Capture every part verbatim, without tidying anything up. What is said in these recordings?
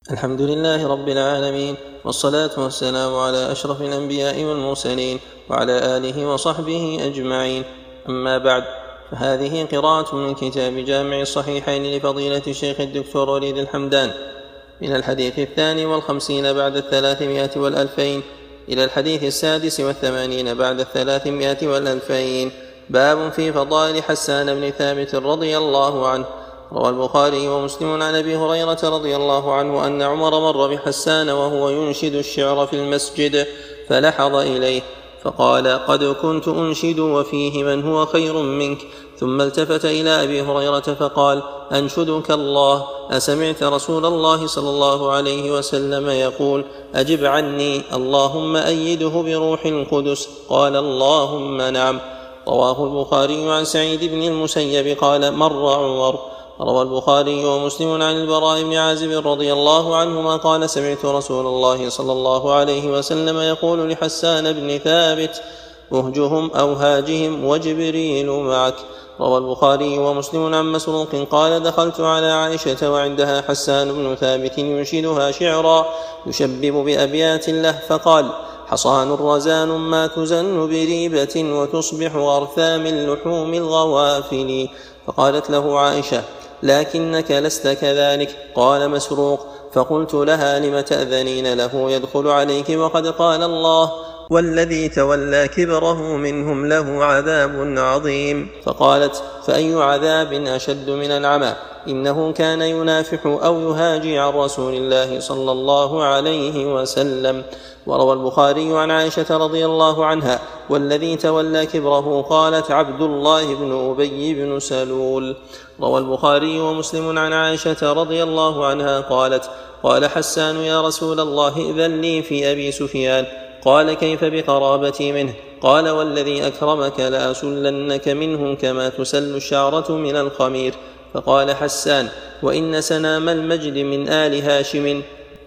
الحمد لله رب العالمين، والصلاة والسلام على أشرف الأنبياء والمرسلين وعلى آله وصحبه أجمعين. أما بعد، فهذه قراءة من كتاب جامع الصحيحين لفضيلة الشيخ الدكتور وليد الحمدان، من الحديث الثاني والخمسين بعد الثلاثمائة والألفين إلى الحديث السادس والثمانين بعد الثلاثمائة والألفين. باب في فضائل حسان بن ثابت رضي الله عنه. روى البخاري ومسلم عن أبي هريرة رضي الله عنه أن عمر مر بحسان وهو ينشد الشعر في المسجد فلحظ إليه فقال: قد كنت أنشد وفيه من هو خير منك. ثم التفت إلى أبي هريرة فقال: أنشدك الله، أسمعت رسول الله صلى الله عليه وسلم يقول: أجب عني، اللهم أيده بروح القدس؟ قال: اللهم نعم. رواه البخاري عن سعيد بن المسيب قال: مر عمر. روى البخاري ومسلم عن البراء بن عازب رضي الله عنهما قال: سمعت رسول الله صلى الله عليه وسلم يقول لحسان بن ثابت: اهجهم أو هاجهم وجبريل معك. روى البخاري ومسلم عن مسروق قال: دخلت على عائشة وعندها حسان بن ثابت ينشدها شعرا يشبب بأبيات له، فقال: حصان رزان ما تزن بريبة وتصبح غرثا من لحوم الغوافل. فقالت له عائشة: لكنك لست كذلك. قال مسروق: فقلت لها: لم تأذنين له يدخل عليك وقد قال الله: والذي تولى كبره منهم له عذاب عظيم. فقالت: فأي عذاب أشد من العمى؟ إنه كان ينافح أو يهاجي عن رسول الله صلى الله عليه وسلم. وروى البخاري عن عائشة رضي الله عنها: والذي تولى كبره قالت عبد الله بن أبي بن سلول. روى البخاري ومسلم عن عائشة رضي الله عنها قالت: قال حسان: يا رسول الله، إذن لي في أبي سفيان. قال: كيف بقرابتي منه؟ قال: والذي أكرمك لأسلنك منه كما تسل الشعرة من الخمير. فقال حسان: وإن سنام المجد من آل هاشم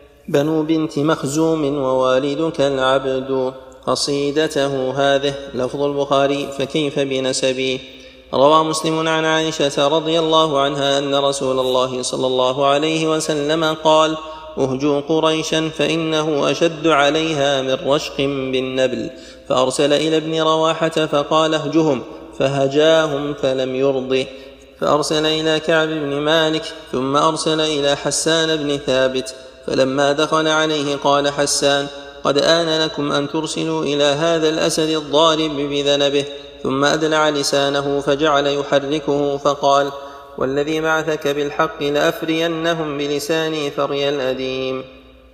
بنو بنت مخزوم ووالدك العبد. قصيدته هذه لفظ البخاري: فكيف بنسبي. روى مسلم عن عائشة رضي الله عنها أن رسول الله صلى الله عليه وسلم قال: اهجوا قريشا فإنه أشد عليها من رشق بالنبل. فأرسل إلى ابن رواحة فقال: اهجهم، فهجاهم فلم يرضه. فأرسل إلى كعب بن مالك، ثم أرسل إلى حسان بن ثابت. فلما دخل عليه قال حسان: قد آن لكم أن ترسلوا إلى هذا الأسد الضارب بذنبه. ثم أدلع لسانه فجعل يحركه فقال: والذي بعثك بالحق لأفرينهم بلساني فري الأديم.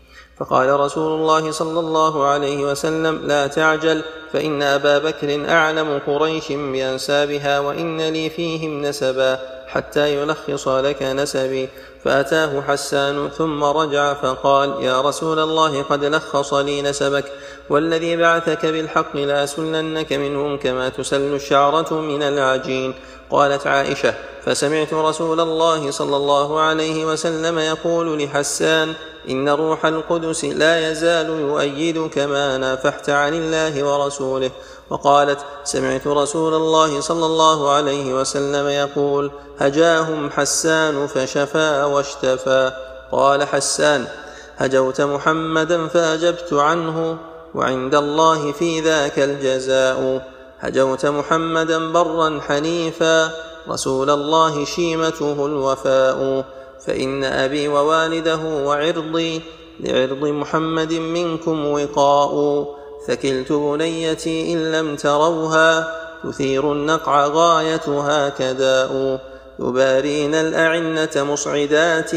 فقال رسول الله صلى الله عليه وسلم: لا تعجل، فإن أبا بكر أعلم قريش بأنسابها، وإن لي فيهم نسبا حتى يلخص لك نسبي. فأتاه حسان ثم رجع فقال: يا رسول الله، قد لخص لي نسبك، والذي بعثك بالحق لأسلنك منهم كما تسل الشعرة من العجين. قالت عائشة: فسمعت رسول الله صلى الله عليه وسلم يقول لحسان: إن روح القدس لا يزال يؤيدك ما نافحت عن الله ورسوله. وقالت: سمعت رسول الله صلى الله عليه وسلم يقول: هجاهم حسان فشفى واشتفى. قال حسان: هجوت محمدا فأجبت عنه، وعند الله في ذاك الجزاء. هجوت محمدا برا حنيفا، رسول الله شيمته الوفاء. فإن أبي ووالده وعرضي لعرض محمد منكم وقاء. ثكلت بنيتي إن لم تروها، تثير النقع غايتها كداء. يبارين الأعنة مصعدات،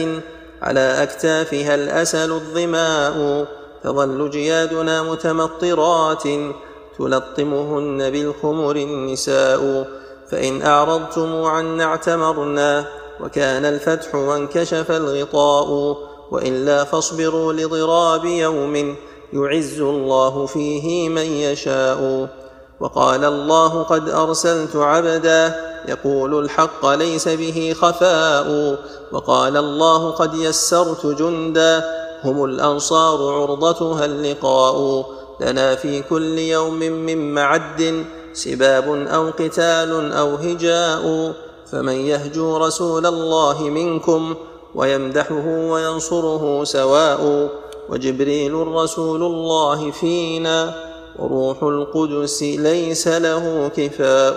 على أكتافها الأسل الظماء. تظل جيادنا متمطرات، تلطمهن بالخمر النساء. فإن أعرضتم عنا اعتمرنا، وكان الفتح وانكشف الغطاء. وإلا فاصبروا لضراب يوم، يعز الله فيه من يشاء. وقال الله: قد أرسلت عبدا يقول الحق ليس به خفاء. وقال الله: قد يسرت جندا، هم الأنصار عرضتها اللقاء. لنا في كل يوم من معد سباب أو قتال أو هجاء. فمن يهجو رسول الله منكم ويمدحه وينصره سواء، وجبريل رسول الله فينا، وروح القدس ليس له كفاء.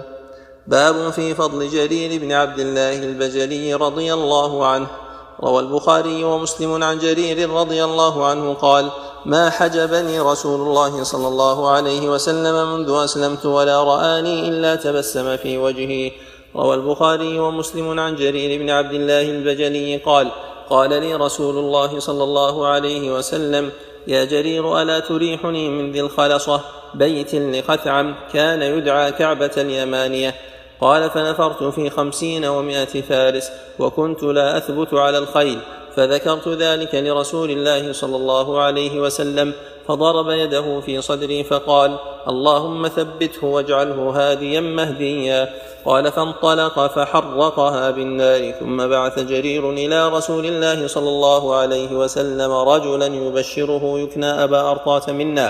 باب في فضل جرير بن عبد الله البجلي رضي الله عنه. روى البخاري ومسلم عن جرير رضي الله عنه قال: ما حجبني رسول الله صلى الله عليه وسلم منذ أسلمت ولا رآني إلا تبسم في وجهي. روى البخاري ومسلم عن جرير بن عبد الله البجلي قال: قال لي رسول الله صلى الله عليه وسلم: يا جرير، ألا تريحني من ذي الخلصة، بيت لخثعم كان يدعى كعبة اليمانية؟ قال: فنفرت في خمسين ومائة فارس، وكنت لا أثبت على الخيل، فذكرت ذلك لرسول الله صلى الله عليه وسلم، فضرب يده في صدري فقال: اللهم ثبته واجعله هاديا مهديا. قال: فانطلق فحرقها بالنار. ثم بعث جرير إلى رسول الله صلى الله عليه وسلم رجلا يبشره يكنى أبا أرطاة منا،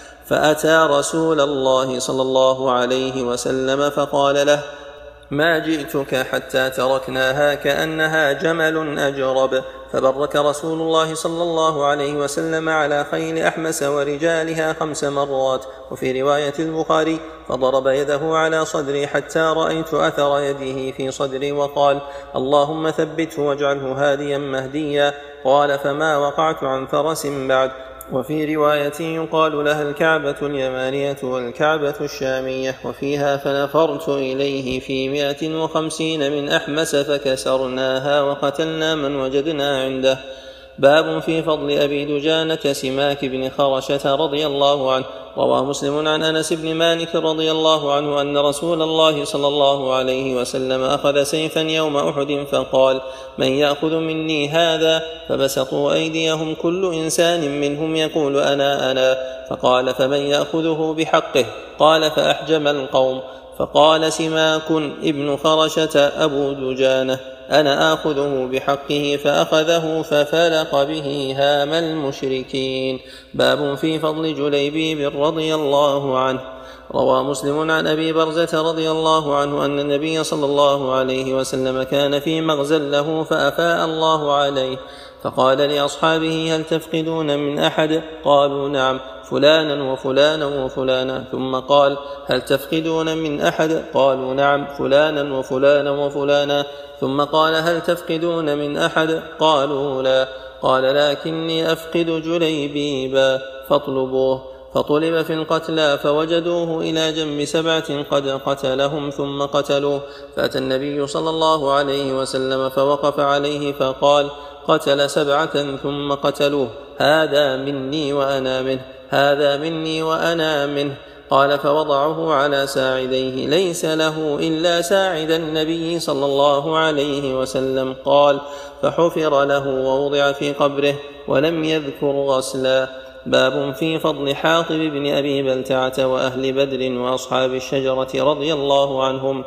فأتى رسول الله صلى الله عليه وسلم فقال له: ما جئتك حتى تركناها كأنها جمل أجرب. فبرك رسول الله صلى الله عليه وسلم على خيل أحمس ورجالها خمس مرات. وفي رواية البخاري: فضرب يده على صدري حتى رأيت أثر يده في صدري، وقال: اللهم ثبته واجعله هاديا مهديا. قال: فما وقعت عن فرس بعد. وفي رواية يقال لها الكعبة اليمانية والكعبة الشامية، وفيها: فنفرت إليه في مائة وخمسين من أحمس فكسرناها وقتلنا من وجدنا عنده. باب في فضل أبي دجانة سماك بن خرشة رضي الله عنه. روى مسلم عن أنس بن مالك رضي الله عنه أن رسول الله صلى الله عليه وسلم أخذ سيفا يوم أحد فقال: من يأخذ مني هذا؟ فبسطوا أيديهم كل إنسان منهم يقول: أنا أنا. فقال: فمن يأخذه بحقه؟ قال: فأحجم القوم. فقال سماك ابن خرشة أبو دجانة: أنا آخذه بحقه. فأخذه ففلق به هام المشركين. باب في فضل جليبيب رضي الله عنه. روى مسلم عن أبي برزة رضي الله عنه أن النبي صلى الله عليه وسلم كان في مغزى له فأفاء الله عليه، فقال لأصحابه: هل تفقدون من أحد؟ قالوا: نعم، فلانا وفلانا وفلانا. ثم قال: هل تفقدون من أحد؟ قالوا: نعم، فلانا وفلانا وفلانا. ثم قال: هل تفقدون من أحد؟ قالوا: لا. قال: لكني أفقد جليبيبا فاطلبوه. فطلب في القتلى فوجدوه إلى جنب سبعة قد قتلهم ثم قتلوه. فأتى النبي صلى الله عليه وسلم فوقف عليه فقال: قتل سبعة ثم قتلوه، هذا مني وأنا منه، هذا مني وأنا منه. قال: فوضعه على ساعديه، ليس له إلا ساعد النبي صلى الله عليه وسلم. قال: فحفر له ووضع في قبره ولم يذكر غسلا. باب في فضل حاطب بن أبي بلتعة وأهل بدر وأصحاب الشجرة رضي الله عنهم.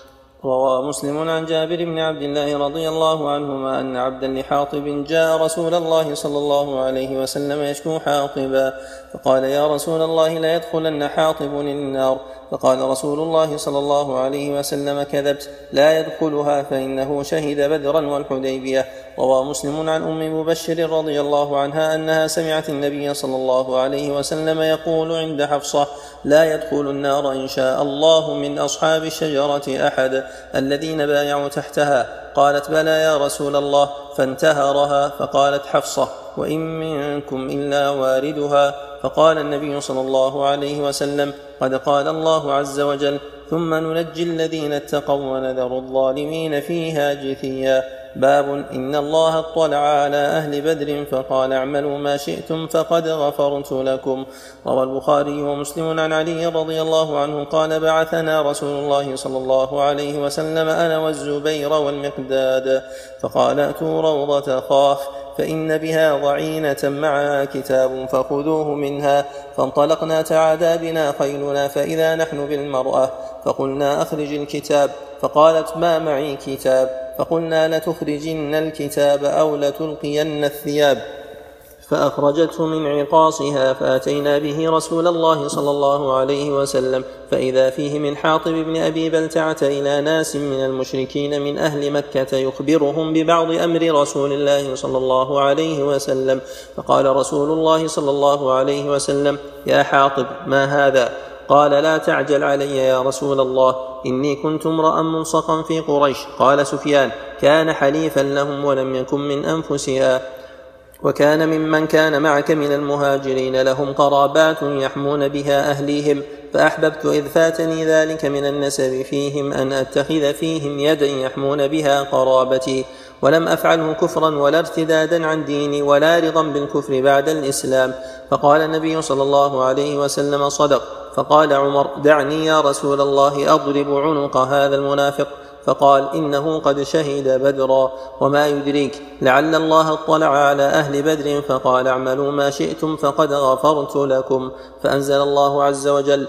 روى مسلم عن جابر بن عبد الله رضي الله عنهما أن عبدا لحاطب جاء رسول الله صلى الله عليه وسلم يشكو حاطبا، فقال: يا رسول الله، لا يدخلن حاطب النار. فقال رسول الله صلى الله عليه وسلم: كذبت، لا يدخلها، فإنه شهد بدرا والحديبية. روى مسلم عن أم مبشر رضي الله عنها أنها سمعت النبي صلى الله عليه وسلم يقول عند حفصة: لا يدخل النار إن شاء الله من أصحاب الشجرة أحد الذين بايعوا تحتها. قالت: بلى يا رسول الله. فانتهرها، فقالت حفصة: وإن منكم إلا واردها. فقال النبي صلى الله عليه وسلم: قد قال الله عز وجل: ثم ننجي الذين اتقوا ونذر الظالمين فيها جثيا. باب إن الله اطلع على أهل بدر فقال: اعملوا ما شئتم فقد غفرت لكم. روى البخاري ومسلم عن علي رضي الله عنه قال: بعثنا رسول الله صلى الله عليه وسلم أنا والزبير والمقداد، فقال: ائتوا روضة خاخ فإن بها ضعينة معها كتاب فخذوه منها. فانطلقنا تعادى بنا خيلنا فإذا نحن بالمرأة، فقلنا: أخرج الكتاب. فقالت: ما معي كتاب. فقلنا: لتخرجن الكتاب أو لتلقين الثياب. فأخرجته من عقاصها، فأتينا به رسول الله صلى الله عليه وسلم فإذا فيه من حاطب بن أبي بلتعة إلى ناس من المشركين من أهل مكة يخبرهم ببعض أمر رسول الله صلى الله عليه وسلم. فقال رسول الله صلى الله عليه وسلم: يا حاطب، ما هذا؟ قال: لا تعجل علي يا رسول الله، إني كنت امرأ ملصقا في قريش. قال سفيان: كان حليفا لهم ولم يكن من أنفسها، وكان ممن كان معك من المهاجرين لهم قرابات يحمون بها أهليهم، فأحببت إذ فاتني ذلك من النسب فيهم أن أتخذ فيهم يدا يحمون بها قرابتي، ولم أفعله كفرا ولا ارتدادا عن ديني ولا رضا بالكفر بعد الإسلام. فقال النبي صلى الله عليه وسلم: صدق. فقال عمر: دعني يا رسول الله أضرب عنق هذا المنافق. فقال: إنه قد شهد بدرا، وما يدريك لعل الله اطلع على أهل بدر فقال: اعملوا ما شئتم فقد غفرت لكم. فأنزل الله عز وجل: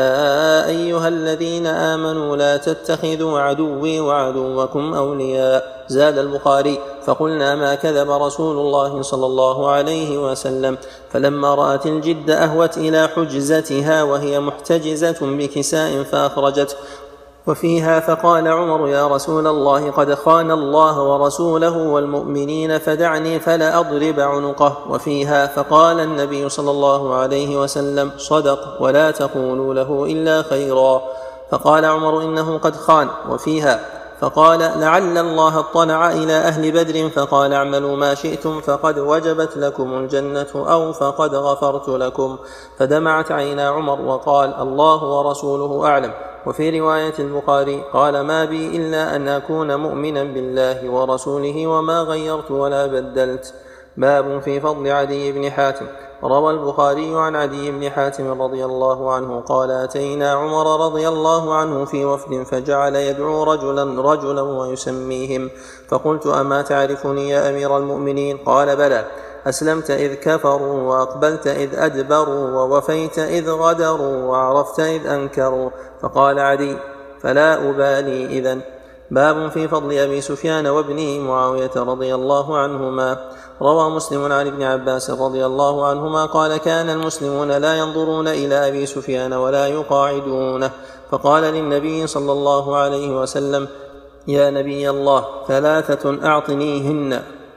يا أيها الذين آمنوا لا تتخذوا عدوي وعدوكم أولياء. زاد البخاري: فقلنا ما كذب رسول الله صلى الله عليه وسلم. فلما رأت الجد أهوت إلى حجزتها وهي محتجزة بكساء فأخرجته وفيها، فقال عمر: يا رسول الله، قد خان الله ورسوله والمؤمنين، فدعني فلا أضرب عنقه. وفيها، فقال النبي صلى الله عليه وسلم: صدق، ولا تقولوا له إلا خيرا. فقال عمر: إنه قد خان. وفيها، فقال: لعل الله اطلع إلى أهل بدر فقال: اعملوا ما شئتم فقد وجبت لكم الجنة أو فقد غفرت لكم. فدمعت عينا عمر وقال: الله ورسوله أعلم. وفي رواية البخاري قال: ما بي إلا أن أكون مؤمنا بالله ورسوله وما غيرت ولا بدلت. باب في فضل عدي بن حاتم. روى البخاري عن عدي بن حاتم رضي الله عنه قال: أتينا عمر رضي الله عنه في وفد فجعل يدعو رجلا رجلا ويسميهم، فقلت: أما تعرفني يا أمير المؤمنين؟ قال: بلى. أسلمت إذ كفروا، وأقبلت إذ أدبروا، ووفيت إذ غدروا، وعرفت إذ أنكروا. فقال عدي: فلا أبالي إذن. باب في فضل أبي سفيان وابنه معاوية رضي الله عنهما. روى مسلم عن ابن عباس رضي الله عنهما قال: كان المسلمون لا ينظرون إلى أبي سفيان ولا يقاعدونه، فقال للنبي صلى الله عليه وسلم: يا نبي الله، ثلاثة أعطنيهن.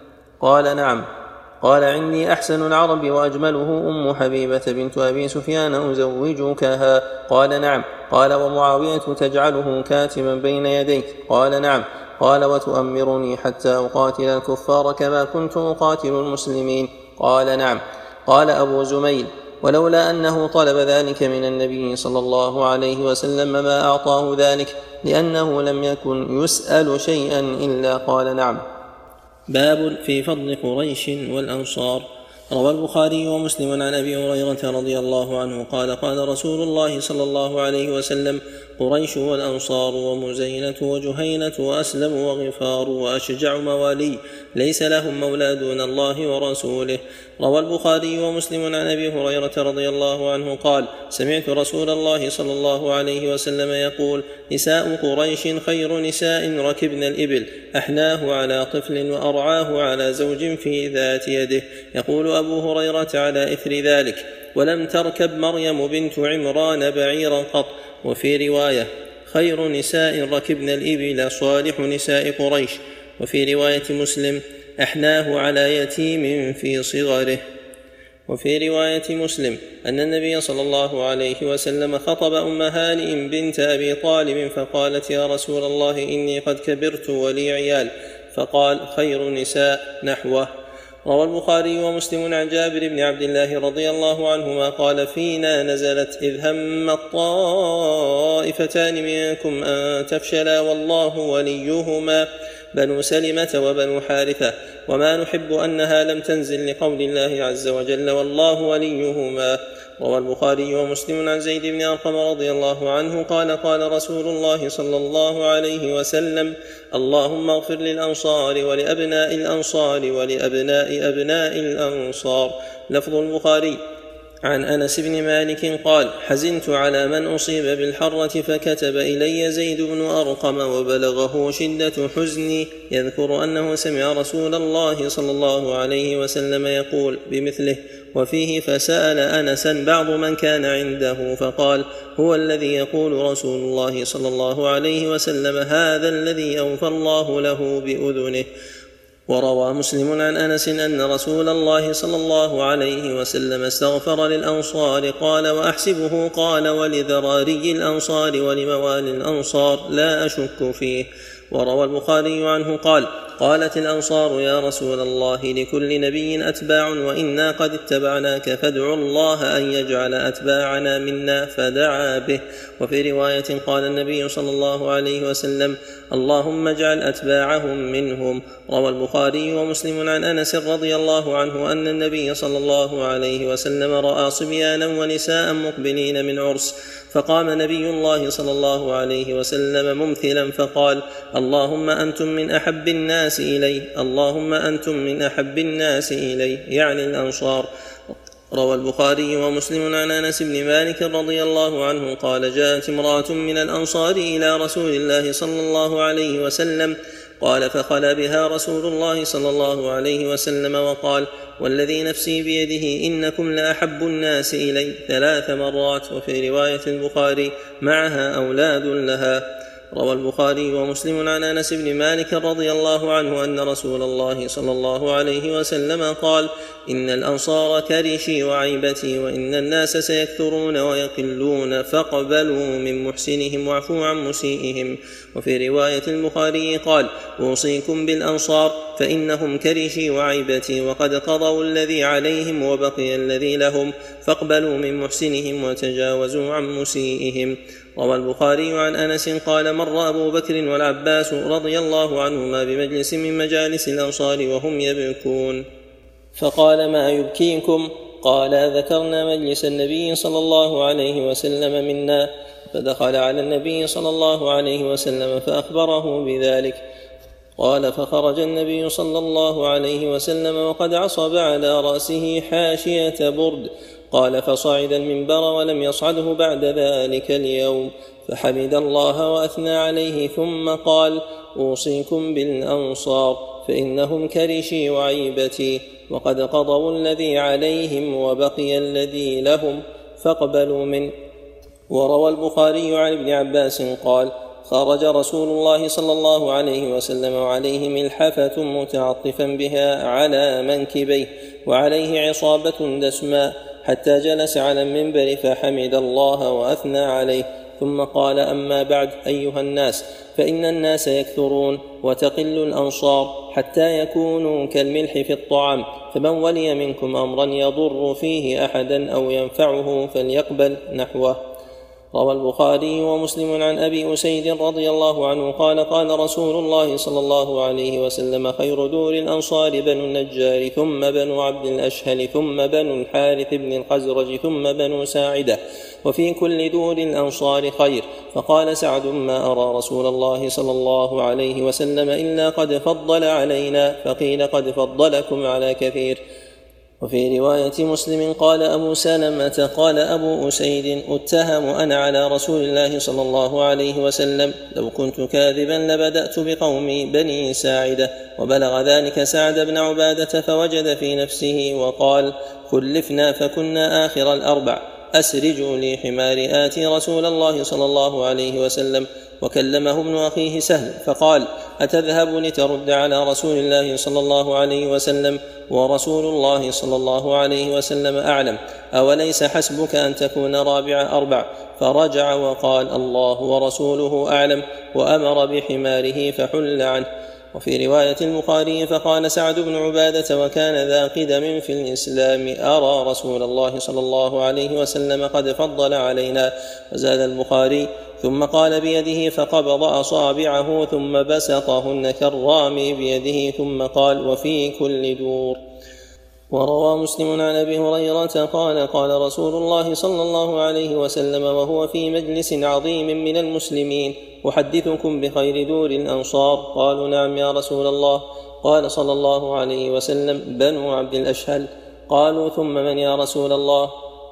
قال: نعم. قال: عندي أحسن العرب وأجمله أم حبيبة بنت أبي سفيان أزوجكها. قال: نعم. قال: ومعاوية تجعله كاتبا بين يديك. قال: نعم. قال: وتؤمرني حتى أقاتل الكفار كما كنت أقاتل المسلمين. قال: نعم. قال أبو زميل: ولولا أنه طلب ذلك من النبي صلى الله عليه وسلم ما أعطاه ذلك، لأنه لم يكن يسأل شيئا إلا قال: نعم. باب في فضل قريش والأنصار. روى البخاري ومسلم عن أبي هريرة رضي الله عنه قال: قال رسول الله صلى الله عليه وسلم: قريش والأنصار ومزينة وجهينة وأسلم وغفار وأشجع موالي، ليس لهم مولى دون الله ورسوله. روى البخاري ومسلم عن أبي هريرة رضي الله عنه قال: سمعت رسول الله صلى الله عليه وسلم يقول: نساء قريش خير نساء ركبن الإبل، أحناه على طفل وأرعاه على زوج في ذات يده. يقول أبو هريرة على إثر ذلك: ولم تركب مريم بنت عمران بعيرا قط. وفي رواية: خير نساء ركبن الإبل صالح نساء قريش. وفي رواية مسلم: أحناه على يتيم في صغره. وفي رواية مسلم أن النبي صلى الله عليه وسلم خطب أم هانئ بنت أبي طالب فقالت: يا رسول الله، إني قد كبرت ولي عيال. فقال: خير نساء نحوه. روى البخاري ومسلم عن جابر بن عبد الله رضي الله عنهما قال: فينا نزلت إذ هم الطائفتان منكم أن تفشلا والله وليهما، بنو سلمة وبنو حارثة، وما نحب أنها لم تنزل لقول الله عز وجل: والله وليهما. روى البخاري ومسلم عن زيد بن أرقم رضي الله عنه قال: قال رسول الله صلى الله عليه وسلم: اللهم اغفر للأنصار ولأبناء الأنصار ولأبناء أبناء الأنصار. لفظ البخاري: عن أنس بن مالك قال: حزنت على من أصيب بالحرة فكتب إلي زيد بن أرقم وبلغه شدة حزني يذكر أنه سمع رسول الله صلى الله عليه وسلم يقول بمثله. وفيه: فسأل أنسا بعض من كان عنده فقال: هو الذي يقول رسول الله صلى الله عليه وسلم هذا الذي أوفى الله له بأذنه. وروى مسلم عن أنس أن رسول الله صلى الله عليه وسلم استغفر للأنصار قال: وأحسبه قال ولذراري الأنصار ولموالي الأنصار لا أشك فيه. وروى البخاري عنه قال: قالت الأنصار: يا رسول الله لكل نبي أتباع وإنا قد اتبعناك فادع الله أن يجعل أتباعنا منا، فدعا به. وفي رواية قال النبي صلى الله عليه وسلم: اللهم اجعل أتباعهم منهم. روى البخاري ومسلم عن أنس رضي الله عنه أن النبي صلى الله عليه وسلم رأى صبيانا ونساء مقبلين من عرس، فقام نبي الله صلى الله عليه وسلم ممثلا فقال: اللهم أنتم من أحب الناس إلي، اللهم أنتم من أحب الناس إلي، يعني الأنصار. روى البخاري ومسلم عن أنس بن مالك رضي الله عنه قال: جاءت امرأة من الأنصار إلى رسول الله صلى الله عليه وسلم، قال: فخلى بها رسول الله صلى الله عليه وسلم وقال: والذي نفسي بيده إنكم لأحب الناس إلي، ثلاث مرات. وفي رواية البخاري: معها أولاد لها. روى البخاري ومسلم عن أنس بن مالك رضي الله عنه أن رسول الله صلى الله عليه وسلم قال: إن الأنصار كرشي وعيبتي، وإن الناس سيكثرون ويقلون، فاقبلوا من محسنهم واعفوا عن مسيئهم. وفي رواية البخاري قال: أوصيكم بالأنصار فإنهم كرشي وعيبتي، وقد قضوا الذي عليهم وبقي الذي لهم، فاقبلوا من محسنهم وتجاوزوا عن مسيئهم. روى البخاري عن أنس قال: مر أبو بكر والعباس رضي الله عنهما بمجلس من مجالس الأنصار وهم يبكون، فقال: ما يبكيكم؟ قال: ذكرنا مجلس النبي صلى الله عليه وسلم منا. فدخل على النبي صلى الله عليه وسلم فأخبره بذلك. قال: فخرج النبي صلى الله عليه وسلم وقد عصب على رأسه حاشية برد. قال: فصعد المنبر ولم يصعده بعد ذلك اليوم، فحمد الله وأثنى عليه، ثم قال: أوصيكم بالأنصار فإنهم كرشي وعيبتي، وقد قضوا الذي عليهم وبقي الذي لهم، فاقبلوا منه. وروى البخاري عن ابن عباس قال: خرج رسول الله صلى الله عليه وسلم وعليه ملحفة متعطفا بها على منكبيه، وعليه عصابة دسماء، حتى جلس على المنبر فحمد الله وأثنى عليه، ثم قال: أما بعد أيها الناس، فإن الناس يكثرون وتقل الأنصار حتى يكونوا كالملح في الطعام، فمن ولي منكم أمرا يضر فيه أحدا أو ينفعه فليقبل نحوه. روى البخاري ومسلم عن أبي أسيد رضي الله عنه قال: قال رسول الله صلى الله عليه وسلم: خير دور الأنصار بنو النجار، ثم بنو عبد الأشهل، ثم بنو الحارث بن الخزرج، ثم بنو ساعدة، وفي كل دور الأنصار خير. فقال سعد: ما أرى رسول الله صلى الله عليه وسلم إلا قد فضل علينا. فقيل: قد فضلكم على كثير. وفي رواية مسلم قال أبو سلمة: قال أبو أسيد: اتهم أنا على رسول الله صلى الله عليه وسلم، لو كنت كاذبا لبدأت بقومي بني ساعدة. وبلغ ذلك سعد بن عبادة فوجد في نفسه وقال: خلفنا فكنا آخر الأربع، أسرجوا لي حمار آتي رسول الله صلى الله عليه وسلم. وكلمه ابن أخيه سهل فقال: أتذهب لترد على رسول الله صلى الله عليه وسلم، ورسول الله صلى الله عليه وسلم أعلم، أوليس حسبك أن تكون رابع أربع؟ فرجع وقال: الله ورسوله أعلم، وأمر بحماره فحل عنه. وفي رواية البخاري: فقال سعد بن عبادة وكان ذا قدم في الإسلام: أرى رسول الله صلى الله عليه وسلم قد فضل علينا. وزاد البخاري: ثم قال بيده فقبض أصابعه ثم بسطهن كالرامي بيده، ثم قال: وفي كل دور. وروى مسلم عن أبي هريرة قال: قال رسول الله صلى الله عليه وسلم وهو في مجلس عظيم من المسلمين: أحدثكم بخير دور الأنصار؟ قالوا: نعم يا رسول الله. قال صلى الله عليه وسلم: بنو عبد الأشهل. قالوا: ثم من يا رسول الله؟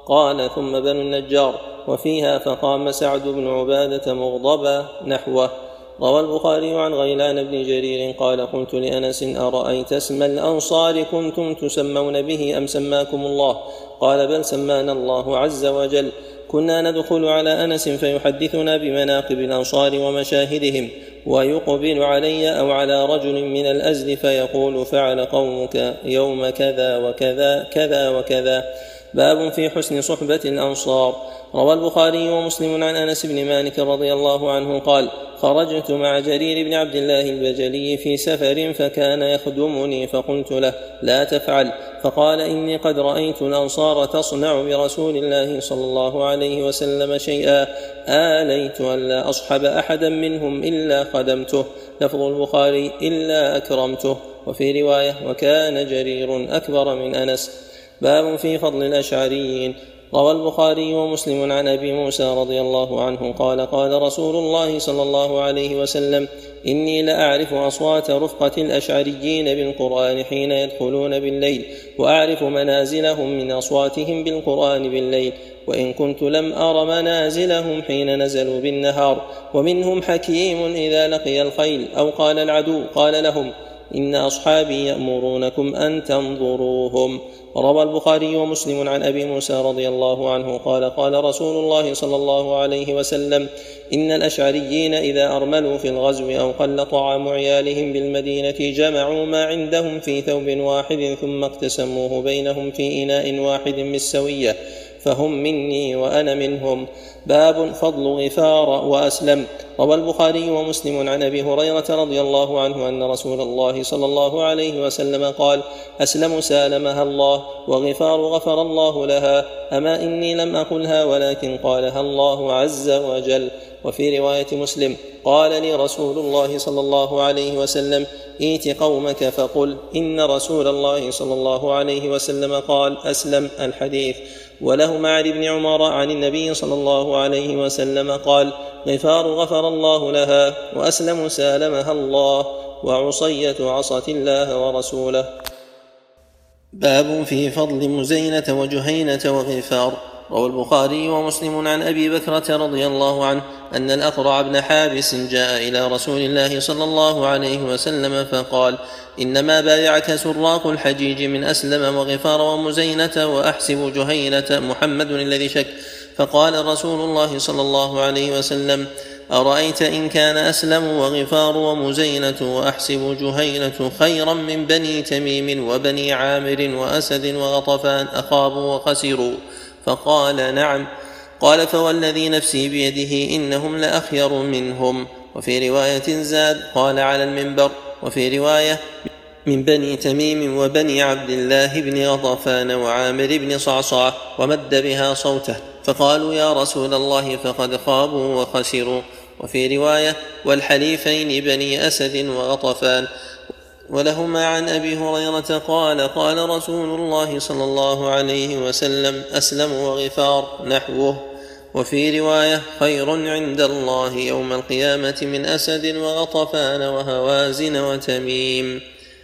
قال ثم بنو النجار، وفيها فقام سعد بن عبادة مغضبا نحوه. روى البخاري عن غيلان بن جرير قال قلت لأنس أرأيت اسم الأنصار كنتم تسمون به أم سماكم الله؟ قال بل سمانا الله عز وجل. كنا ندخل على أنس فيحدثنا بمناقب الأنصار ومشاهدهم، ويقبل علي أو على رجل من الأزل فيقول فعل قومك يوم كذا وكذا كذا وكذا. باب في حسن صحبة الأنصار. روى البخاري ومسلم عن أنس بن مالك رضي الله عنه قال خرجت مع جرير بن عبد الله البجلي في سفر فكان يخدمني فقلت له لا تفعل، فقال إني قد رأيت الأنصار تصنع برسول الله صلى الله عليه وسلم شيئا آليت أن لا أصحب أحدا منهم إلا خدمته. لفظ البخاري إلا أكرمته. وفي رواية وكان جرير أكبر من أنس. باب في فضل الأشعريين. روى البخاري ومسلم عن أبي موسى رضي الله عنه قال قال رسول الله صلى الله عليه وسلم إني لأعرف أصوات رفقة الأشعريين بالقرآن حين يدخلون بالليل، وأعرف منازلهم من أصواتهم بالقرآن بالليل، وإن كنت لم أر منازلهم حين نزلوا بالنهار. ومنهم حكيم إذا لقي الخيل أو قال العدو قال لهم إن أصحابي يأمرونكم أن تنظروهم. روى البخاري ومسلم عن أبي موسى رضي الله عنه قال قال رسول الله صلى الله عليه وسلم إن الأشعريين إذا أرملوا في الغزو أو قل طعام عيالهم بالمدينة جمعوا ما عندهم في ثوب واحد ثم اقتسموه بينهم في إناء واحد بالسوية، فهم مني وأنا منهم. باب فضل غفار وأسلم. روى البخاري ومسلم عن أبي هريرة رضي الله عنه أن رسول الله صلى الله عليه وسلم قال أسلم سالمها الله، وغفار غفر الله لها. أما إني لم أقلها ولكن قالها الله عز وجل. وفي رواية مسلم قال لي رسول الله صلى الله عليه وسلم ائت قومك فقل إن رسول الله صلى الله عليه وسلم قال أسلم. الحديث. وله عن ابن عمر عن النبي صلى الله عليه وسلم قال غفار غفر الله لها، وأسلم سالمها الله، وعصية عصت الله ورسوله. باب في فضل مزينة وجهينة وغفار. روى البخاري ومسلم عن أبي بكرة رضي الله عنه أن الأقرع بن حابس جاء إلى رسول الله صلى الله عليه وسلم فقال إنما بايعك سراق الحجيج من أسلم وغفار ومزينة وأحسب جهينة محمد الذي شك. فقال رسول الله صلى الله عليه وسلم أرأيت إن كان أسلم وغفار ومزينة وأحسب جهينة خيرا من بني تميم وبني عامر وأسد وغطفان أخابوا وخسروا؟ فقال نعم. قال فوالذي نفسي بيده إنهم لأخير منهم. وفي رواية زاد قال على المنبر. وفي رواية من بني تميم وبني عبد الله بن غطفان وعامر بن صعصع، ومد بها صوته فقالوا يا رسول الله فقد خابوا وخسروا. وفي رواية والحليفين بني أسد وغطفان. ولهما عن أبي هريرة قال قال رسول الله صلى الله عليه وسلم أسلم وغفار نحوه. وفي رواية خير عند الله يوم القيامة من أسد وغطفان وهوازن وتميم.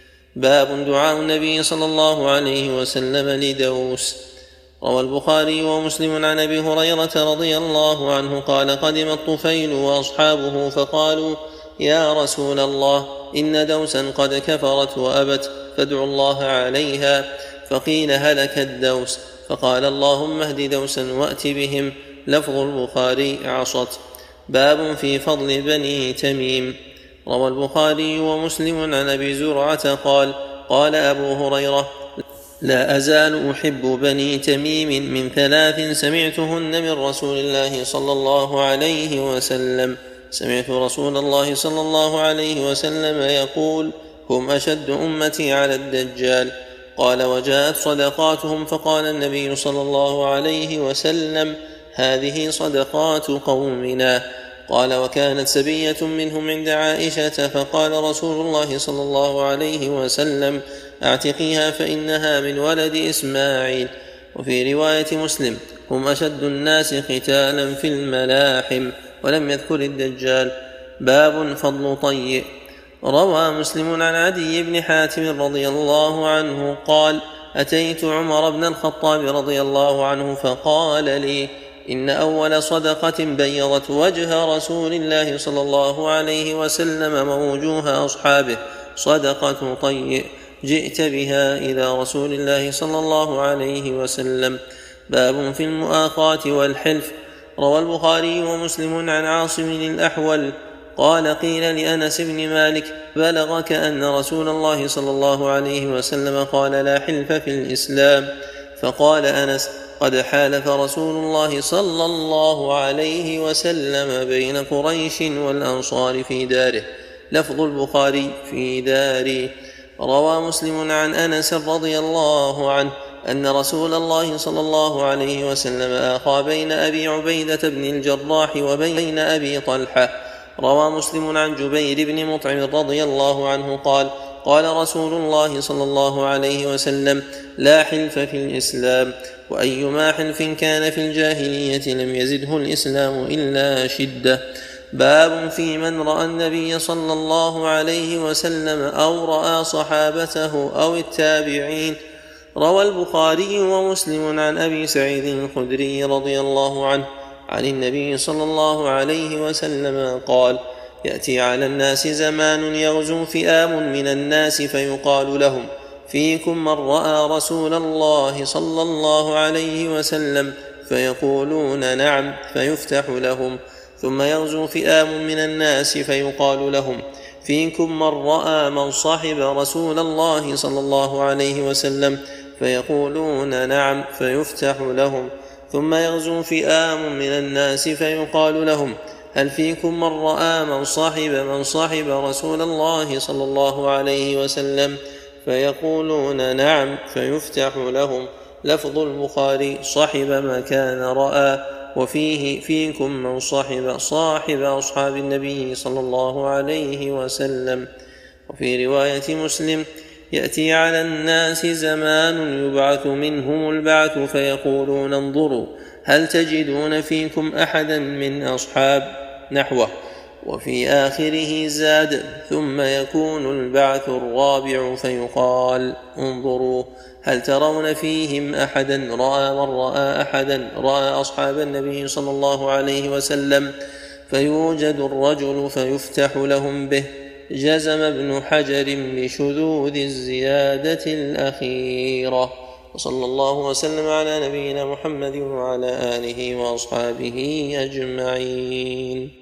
باب دعاء النبي صلى الله عليه وسلم لدوس. روى البخاري ومسلم عن أبي هريرة رضي الله عنه قال قدم الطفيل وأصحابه فقالوا يا رسول الله إن دوسا قد كفرت وأبت فادعوا الله عليها. فقيل هلك الدوس، فقال اللهم اهد دوسا وأت بهم. لفظ البخاري عصت. باب في فضل بني تميم. روى البخاري ومسلم عن أبي زرعة قال قال أبو هريرة لا أزال أحب بني تميم من ثلاث سمعتهن من رسول الله صلى الله عليه وسلم. سمعت رسول الله صلى الله عليه وسلم يقول هم أشد أمتي على الدجال. قال وجاءت صدقاتهم فقال النبي صلى الله عليه وسلم هذه صدقات قومنا. قال وكانت سبية منهم عند عائشة فقال رسول الله صلى الله عليه وسلم اعتقيها فإنها من ولد إسماعيل. وفي رواية مسلم هم أشد الناس قتالا في الملاحم، ولم يذكر الدجال. باب فضل طيء. روى مسلم عن عدي بن حاتم رضي الله عنه قال أتيت عمر بن الخطاب رضي الله عنه فقال لي إن أول صدقة بيضت وجه رسول الله صلى الله عليه وسلم ووجوه أصحابه صدقة طيء جئت بها إلى رسول الله صلى الله عليه وسلم. باب في المؤاخاة والحلف. روى البخاري ومسلم عن عاصم الأحول قال قيل لأنس بن مالك بلغك أن رسول الله صلى الله عليه وسلم قال لا حلف في الإسلام؟ فقال أنس قد حالف رسول الله صلى الله عليه وسلم بين قريش والأنصار في داره. لفظ البخاري في داري. روى مسلم عن أنس رضي الله عنه أن رسول الله صلى الله عليه وسلم آخى بين أبي عبيدة بن الجراح وبين أبي طلحة. روى مسلم عن جبير بن مطعم رضي الله عنه قال قال رسول الله صلى الله عليه وسلم لا حلف في الإسلام، وأيما حلف كان في الجاهلية لم يزده الإسلام إلا شدة. باب في من رأى النبي صلى الله عليه وسلم أو رأى صحابته أو التابعين. روى البخاري ومسلم عن أبي سعيد الخدري رضي الله عنه عن النبي صلى الله عليه وسلم قال يأتي على الناس زمان يغزو فئام من الناس فيقال لهم فيكم من رأى رسول الله صلى الله عليه وسلم فيقولون نعم فيفتح لهم. ثم يغزو فئام من الناس فيقال لهم فيكم من رأى من صحب رسول الله صلى الله عليه وسلم فيقولون نعم فيفتح لهم. ثم يغزو فئام من الناس فيقال لهم هل فيكم من رأى من صحب من صحب رسول الله صلى الله عليه وسلم فيقولون نعم فيفتح لهم. لفظ البخاري صحب مكان رأى، وفيه فيكم من صحب صاحب أصحاب النبي صلى الله عليه وسلم. وفي رواية مسلم يأتي على الناس زمان يبعث منهم البعث فيقولون انظروا هل تجدون فيكم أحدا من أصحاب نحوه. وفي آخره زاد ثم يكون البعث الرابع فيقال انظروا هل ترون فيهم أحدا رأى من رأى أحدا رأى أصحاب النبي صلى الله عليه وسلم فيوجد الرجل فيفتح لهم به. جزم ابن حجر بشذوذ الزيادة الأخيرة. وصلى الله وسلم على نبينا محمد وعلى آله وأصحابه أجمعين.